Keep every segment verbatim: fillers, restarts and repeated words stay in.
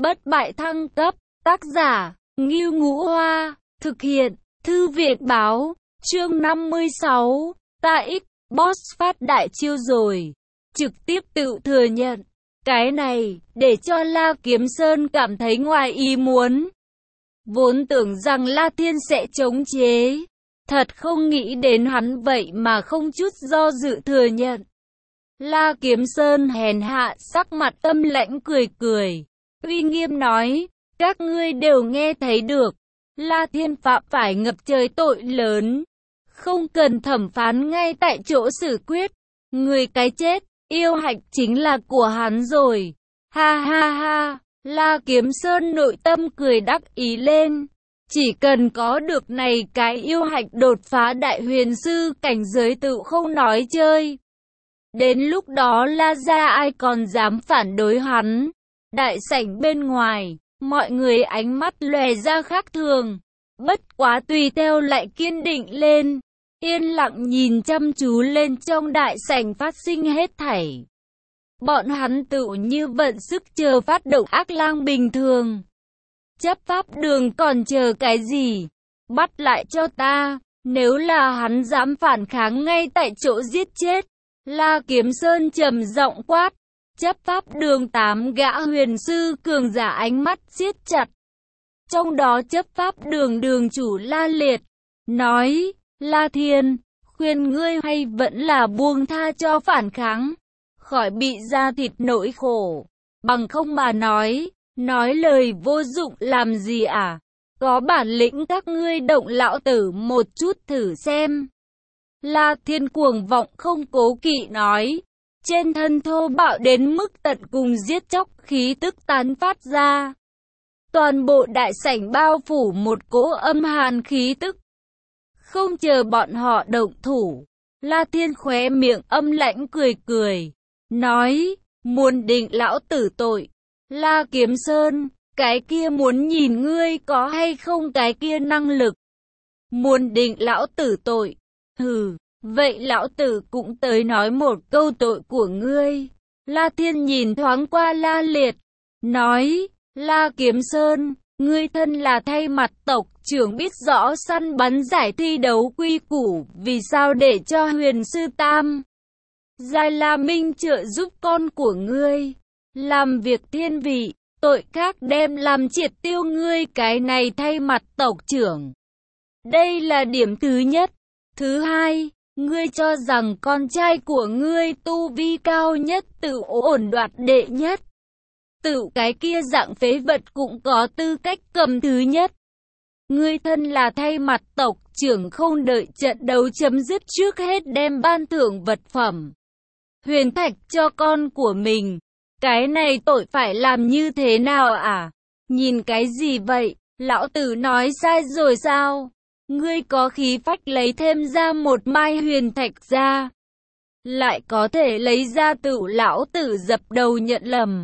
Bất bại thăng cấp, tác giả, Ngưu Ngũ Hoa, thực hiện, Thư viện báo, chương năm mươi sáu, ta X, boss phát đại chiêu rồi, trực tiếp tự thừa nhận. Cái này, để cho La Kiếm Sơn cảm thấy ngoài ý muốn. Vốn tưởng rằng La Thiên sẽ chống chế, thật không nghĩ đến hắn vậy mà không chút do dự thừa nhận. La Kiếm Sơn hèn hạ sắc mặt âm lãnh cười cười, uy nghiêm nói, các ngươi đều nghe thấy được, La Thiên phạm phải ngập trời tội lớn, không cần thẩm phán ngay tại chỗ xử quyết, người cái chết, yêu hạch chính là của hắn rồi, ha ha ha, La Kiếm Sơn nội tâm cười đắc ý lên, chỉ cần có được này cái yêu hạch đột phá đại huyền sư cảnh giới tự không nói chơi. Đến lúc đó La gia ai còn dám phản đối hắn. Đại sảnh bên ngoài, mọi người ánh mắt lòe ra khác thường, bất quá tùy theo lại kiên định lên, yên lặng nhìn chăm chú lên trong đại sảnh phát sinh hết thảy. Bọn hắn tự như vận sức chờ phát động ác lang bình thường. Chấp pháp đường còn chờ cái gì? Bắt lại cho ta, nếu là hắn dám phản kháng ngay tại chỗ giết chết. La Kiếm Sơn trầm giọng quát. Chấp pháp đường tám gã huyền sư cường giả ánh mắt siết chặt. Trong đó chấp pháp đường đường chủ La Liệt, nói, La Thiên, khuyên ngươi hay vẫn là buông tha cho phản kháng, khỏi bị da thịt nỗi khổ, bằng không mà nói, nói lời vô dụng làm gì à, có bản lĩnh các ngươi động lão tử một chút thử xem. La Thiên cuồng vọng không cố kỵ nói, trên thân thô bạo đến mức tận cùng giết chóc khí tức tán phát ra. Toàn bộ đại sảnh bao phủ một cỗ âm hàn khí tức. Không chờ bọn họ động thủ, La Thiên khóe miệng âm lãnh cười cười, nói, muốn định lão tử tội. La Kiếm Sơn, cái kia muốn nhìn ngươi có hay không cái kia năng lực. Muốn định lão tử tội, hừ. Vậy lão tử cũng tới nói một câu tội của ngươi. La Thiên nhìn thoáng qua La Liệt, nói, La Kiếm Sơn, ngươi thân là thay mặt tộc trưởng biết rõ săn bắn giải thi đấu quy củ, vì sao để cho huyền sư Tam Giai La Minh trợ giúp con của ngươi, làm việc thiên vị, tội khác đem làm triệt tiêu ngươi cái này thay mặt tộc trưởng. Đây là điểm thứ nhất. Thứ hai, ngươi cho rằng con trai của ngươi tu vi cao nhất tự ổn đoạt đệ nhất. Tự cái kia dạng phế vật cũng có tư cách cầm thứ nhất. Ngươi thân là thay mặt tộc trưởng không đợi trận đấu chấm dứt trước hết đem ban thưởng vật phẩm huyền thạch cho con của mình. Cái này tội phải làm như thế nào à? Nhìn cái gì vậy? Lão tử nói sai rồi sao? Ngươi có khí phách lấy thêm ra một mai huyền thạch ra, lại có thể lấy ra tự lão tử dập đầu nhận lầm.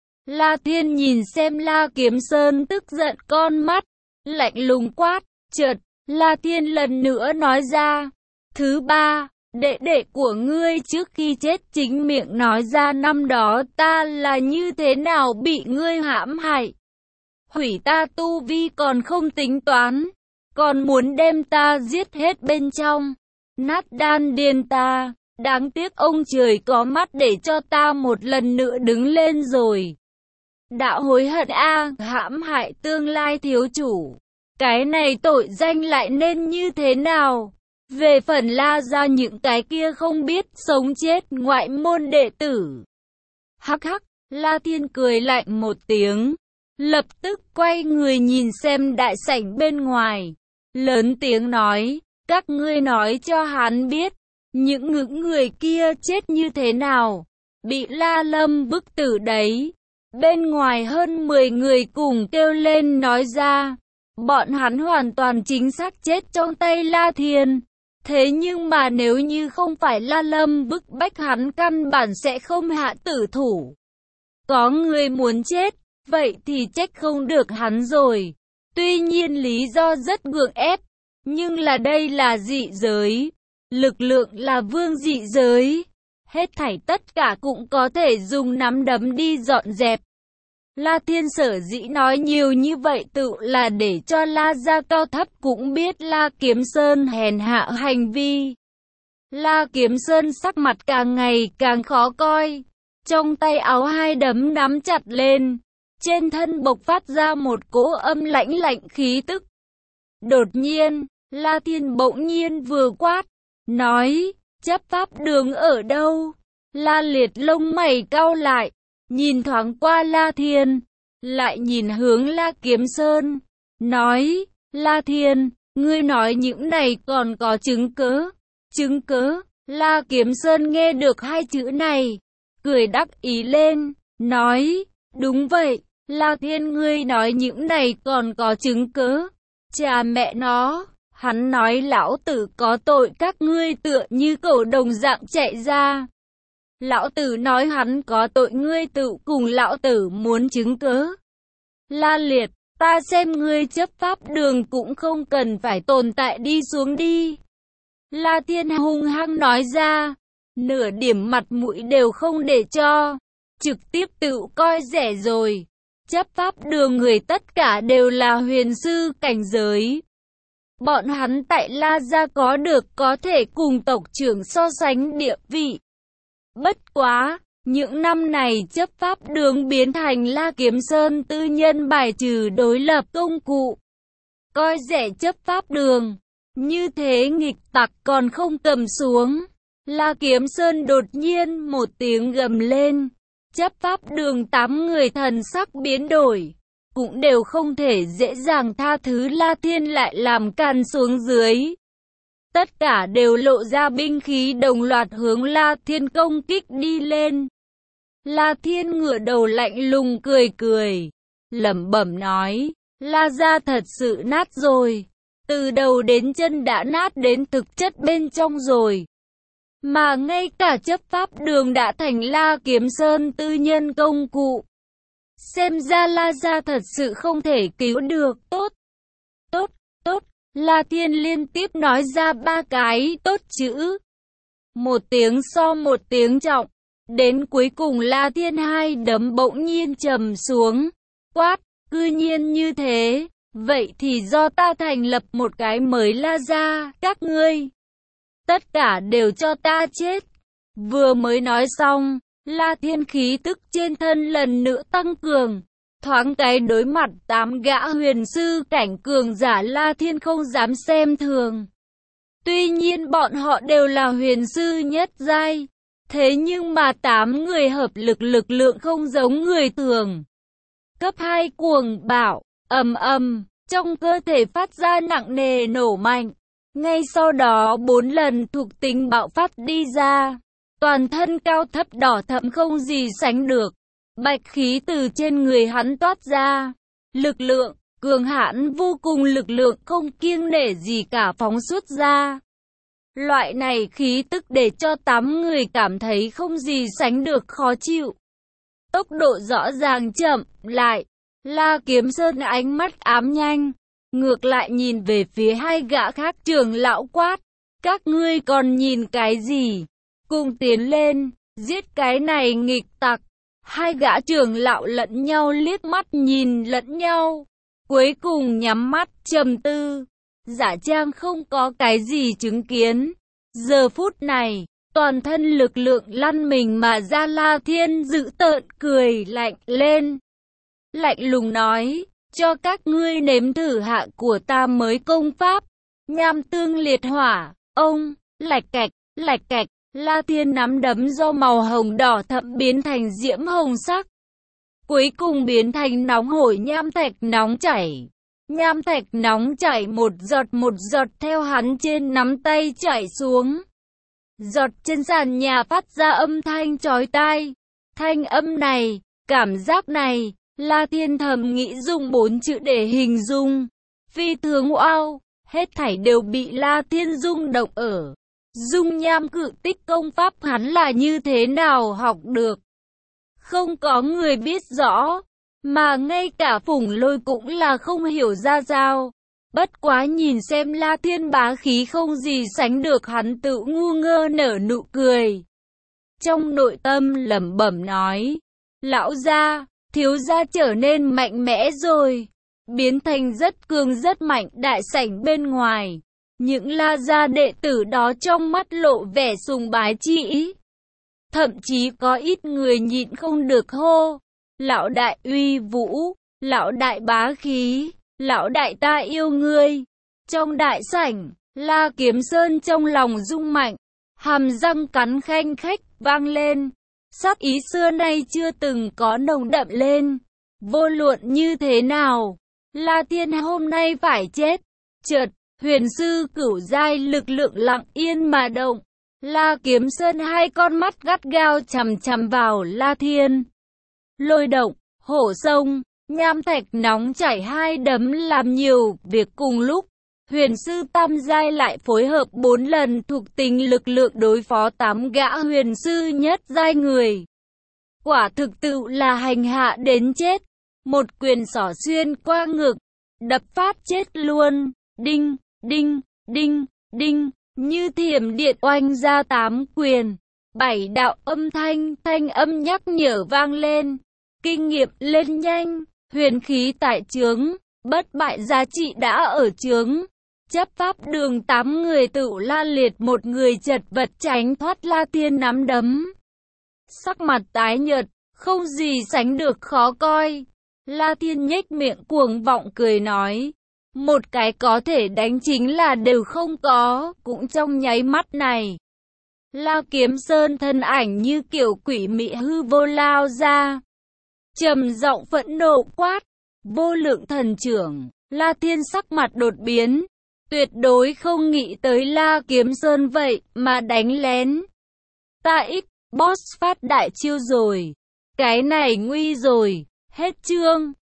La Thiên nhìn xem La Kiếm Sơn tức giận con mắt, lạnh lùng quát, chợt, La Thiên lần nữa nói ra. Thứ ba, đệ đệ của ngươi trước khi chết chính miệng nói ra năm đó ta là như thế nào bị ngươi hãm hại. Hủy ta tu vi còn không tính toán, còn muốn đem ta giết hết bên trong, nát đan điền ta, đáng tiếc ông trời có mắt để cho ta một lần nữa đứng lên rồi. Đạo hối hận a, hãm hại tương lai thiếu chủ, cái này tội danh lại nên như thế nào? Về phần La gia những cái kia không biết sống chết ngoại môn đệ tử. Hắc hắc, La Thiên cười lạnh một tiếng, lập tức quay người nhìn xem đại sảnh bên ngoài. Lớn tiếng nói, các ngươi nói cho hắn biết, những những người kia chết như thế nào, bị La Lâm bức tử đấy. Bên ngoài hơn mười người cùng kêu lên nói ra, bọn hắn hoàn toàn chính xác chết trong tay La Thiên. Thế nhưng mà nếu như không phải La Lâm bức bách hắn căn bản sẽ không hạ tử thủ. Có người muốn chết, vậy thì trách không được hắn rồi. Tuy nhiên lý do rất gượng ép, nhưng là đây là dị giới, lực lượng là vương dị giới, hết thảy tất cả cũng có thể dùng nắm đấm đi dọn dẹp. La Thiên sở dĩ nói nhiều như vậy tự là để cho La gia cao thấp cũng biết La Kiếm Sơn hèn hạ hành vi. La Kiếm Sơn sắc mặt càng ngày càng khó coi, trong tay áo hai đấm nắm chặt lên, trên thân bộc phát ra một cỗ âm lãnh lạnh khí tức. Đột nhiên, La Thiên bỗng nhiên vừa quát, nói, chấp pháp đường ở đâu? La Liệt lông mày cau lại, nhìn thoáng qua La Thiên, lại nhìn hướng La Kiếm Sơn, nói, La Thiên, ngươi nói những này còn có chứng cớ? Chứng cớ? La Kiếm Sơn nghe được hai chữ này, cười đắc ý lên, nói, đúng vậy, La Thiên ngươi nói những này còn có chứng cớ? Cha mẹ nó, hắn nói lão tử có tội các ngươi tựa như cẩu đồng dạng chạy ra. Lão tử nói hắn có tội ngươi tự cùng lão tử muốn chứng cớ. La Liệt, ta xem ngươi chấp pháp đường cũng không cần phải tồn tại đi xuống đi. La Thiên hung hăng nói ra, nửa điểm mặt mũi đều không để cho, trực tiếp tự coi rẻ rồi. Chấp pháp đường người tất cả đều là huyền sư cảnh giới. Bọn hắn tại La gia có được có thể cùng tộc trưởng so sánh địa vị. Bất quá, những năm này chấp pháp đường biến thành La Kiếm Sơn tư nhân bài trừ đối lập công cụ. Coi rẻ chấp pháp đường, như thế nghịch tặc còn không cầm xuống. La Kiếm Sơn đột nhiên một tiếng gầm lên. Chấp pháp đường tám người thần sắc biến đổi, cũng đều không thể dễ dàng tha thứ La Thiên lại làm càn xuống dưới. Tất cả đều lộ ra binh khí đồng loạt hướng La Thiên công kích đi lên. La Thiên ngửa đầu lạnh lùng cười cười, lẩm bẩm nói, La gia thật sự nát rồi, từ đầu đến chân đã nát đến thực chất bên trong rồi. Mà ngay cả chấp pháp đường đã thành La Kiếm Sơn tư nhân công cụ. Xem ra La gia thật sự không thể cứu được. Tốt, tốt, tốt. La Thiên liên tiếp nói ra ba cái tốt chữ. Một tiếng so một tiếng trọng. Đến cuối cùng La Thiên hai đấm bỗng nhiên trầm xuống. Quát, cư nhiên như thế. Vậy thì do ta thành lập một cái mới La gia, các ngươi. Tất cả đều cho ta chết. Vừa mới nói xong, La Thiên khí tức trên thân lần nữa tăng cường. Thoáng cái đối mặt tám gã huyền sư cảnh cường giả La Thiên không dám xem thường. Tuy nhiên bọn họ đều là huyền sư nhất giai. Thế nhưng mà tám người hợp lực lực lượng không giống người thường. Cấp hai cuồng bạo, ầm ầm, trong cơ thể phát ra nặng nề nổ mạnh. Ngay sau đó bốn lần thuộc tính bạo phát đi ra. Toàn thân cao thấp đỏ thẫm không gì sánh được. Bạch khí từ trên người hắn toát ra. Lực lượng, cường hãn vô cùng lực lượng không kiêng nể gì cả phóng xuất ra. Loại này khí tức để cho tám người cảm thấy không gì sánh được khó chịu. Tốc độ rõ ràng chậm lại. La Kiếm Sơn ánh mắt ám nhanh. Ngược lại nhìn về phía hai gã khác trưởng lão quát. Các ngươi còn nhìn cái gì? Cùng tiến lên, giết cái này nghịch tặc. Hai gã trưởng lão lẫn nhau liếc mắt nhìn lẫn nhau. Cuối cùng nhắm mắt trầm tư. Giả trang không có cái gì chứng kiến. Giờ phút này, toàn thân lực lượng lăn mình mà ra. La Thiên dữ tợn cười lạnh lên. Lạnh lùng nói, cho các ngươi nếm thử hạ của ta mới công pháp. Nham tương liệt hỏa, ông, lạch cạch, lạch cạch. La Thiên nắm đấm do màu hồng đỏ thẫm biến thành diễm hồng sắc. Cuối cùng biến thành nóng hổi nham thạch nóng chảy. Nham thạch nóng chảy một giọt một giọt theo hắn trên nắm tay chảy xuống. Giọt trên sàn nhà phát ra âm thanh chói tai. Thanh âm này, cảm giác này, La Thiên thầm nghĩ dùng bốn chữ để hình dung. Phi thường wow, hết thảy đều bị La Thiên rung động ở. Dung nham cự tích công pháp hắn là như thế nào học được. Không có người biết rõ, mà ngay cả Phùng Lôi cũng là không hiểu ra sao. Bất quá nhìn xem La Thiên bá khí không gì sánh được hắn tự ngu ngơ nở nụ cười. Trong nội tâm lẩm bẩm nói, lão gia, thiếu gia trở nên mạnh mẽ rồi, biến thành rất cường rất mạnh. Đại sảnh bên ngoài, những La gia đệ tử đó trong mắt lộ vẻ sùng bái chi ý. Thậm chí có ít người nhịn không được hô, lão đại uy vũ, lão đại bá khí, lão đại ta yêu ngươi. Trong đại sảnh, La Kiếm Sơn trong lòng rung mạnh, hàm răng cắn khanh khách vang lên, sắc ý xưa nay chưa từng có nồng đậm lên. Vô luận như thế nào, La Thiên hôm nay phải chết. Chợt, huyền sư cửu giai lực lượng lặng yên mà động. La Kiếm Sơn hai con mắt gắt gao chằm chằm vào La Thiên. Lôi động, hổ sông, nham thạch nóng chảy hai đấm làm nhiều việc cùng lúc. Huyền sư tam giai lại phối hợp bốn lần thuộc tính lực lượng đối phó tám gã huyền sư nhất giai người. Quả thực tự là hành hạ đến chết. Một quyền xỏ xuyên qua ngực, đập phát chết luôn. Đinh, đinh, đinh, đinh, như thiểm điện oanh ra tám quyền. Bảy đạo âm thanh, thanh âm nhắc nhở vang lên. Kinh nghiệm lên nhanh, huyền khí tại trướng, bất bại giá trị đã ở trướng. Chấp pháp đường tám người tự la liệt, một người chật vật tránh thoát La Thiên nắm đấm. Sắc mặt tái nhợt, không gì sánh được khó coi. La Thiên nhếch miệng cuồng vọng cười nói, một cái có thể đánh chính là đều không có. Cũng trong nháy mắt này, La Kiếm Sơn thân ảnh như kiểu quỷ mị hư vô lao ra, trầm giọng phẫn nộ quát, vô lượng thần trưởng. La Thiên sắc mặt đột biến, tuyệt đối không nghĩ tới La Kiếm Sơn vậy mà đánh lén. Ta X boss phát đại chiêu rồi, cái này nguy rồi. Hết chương.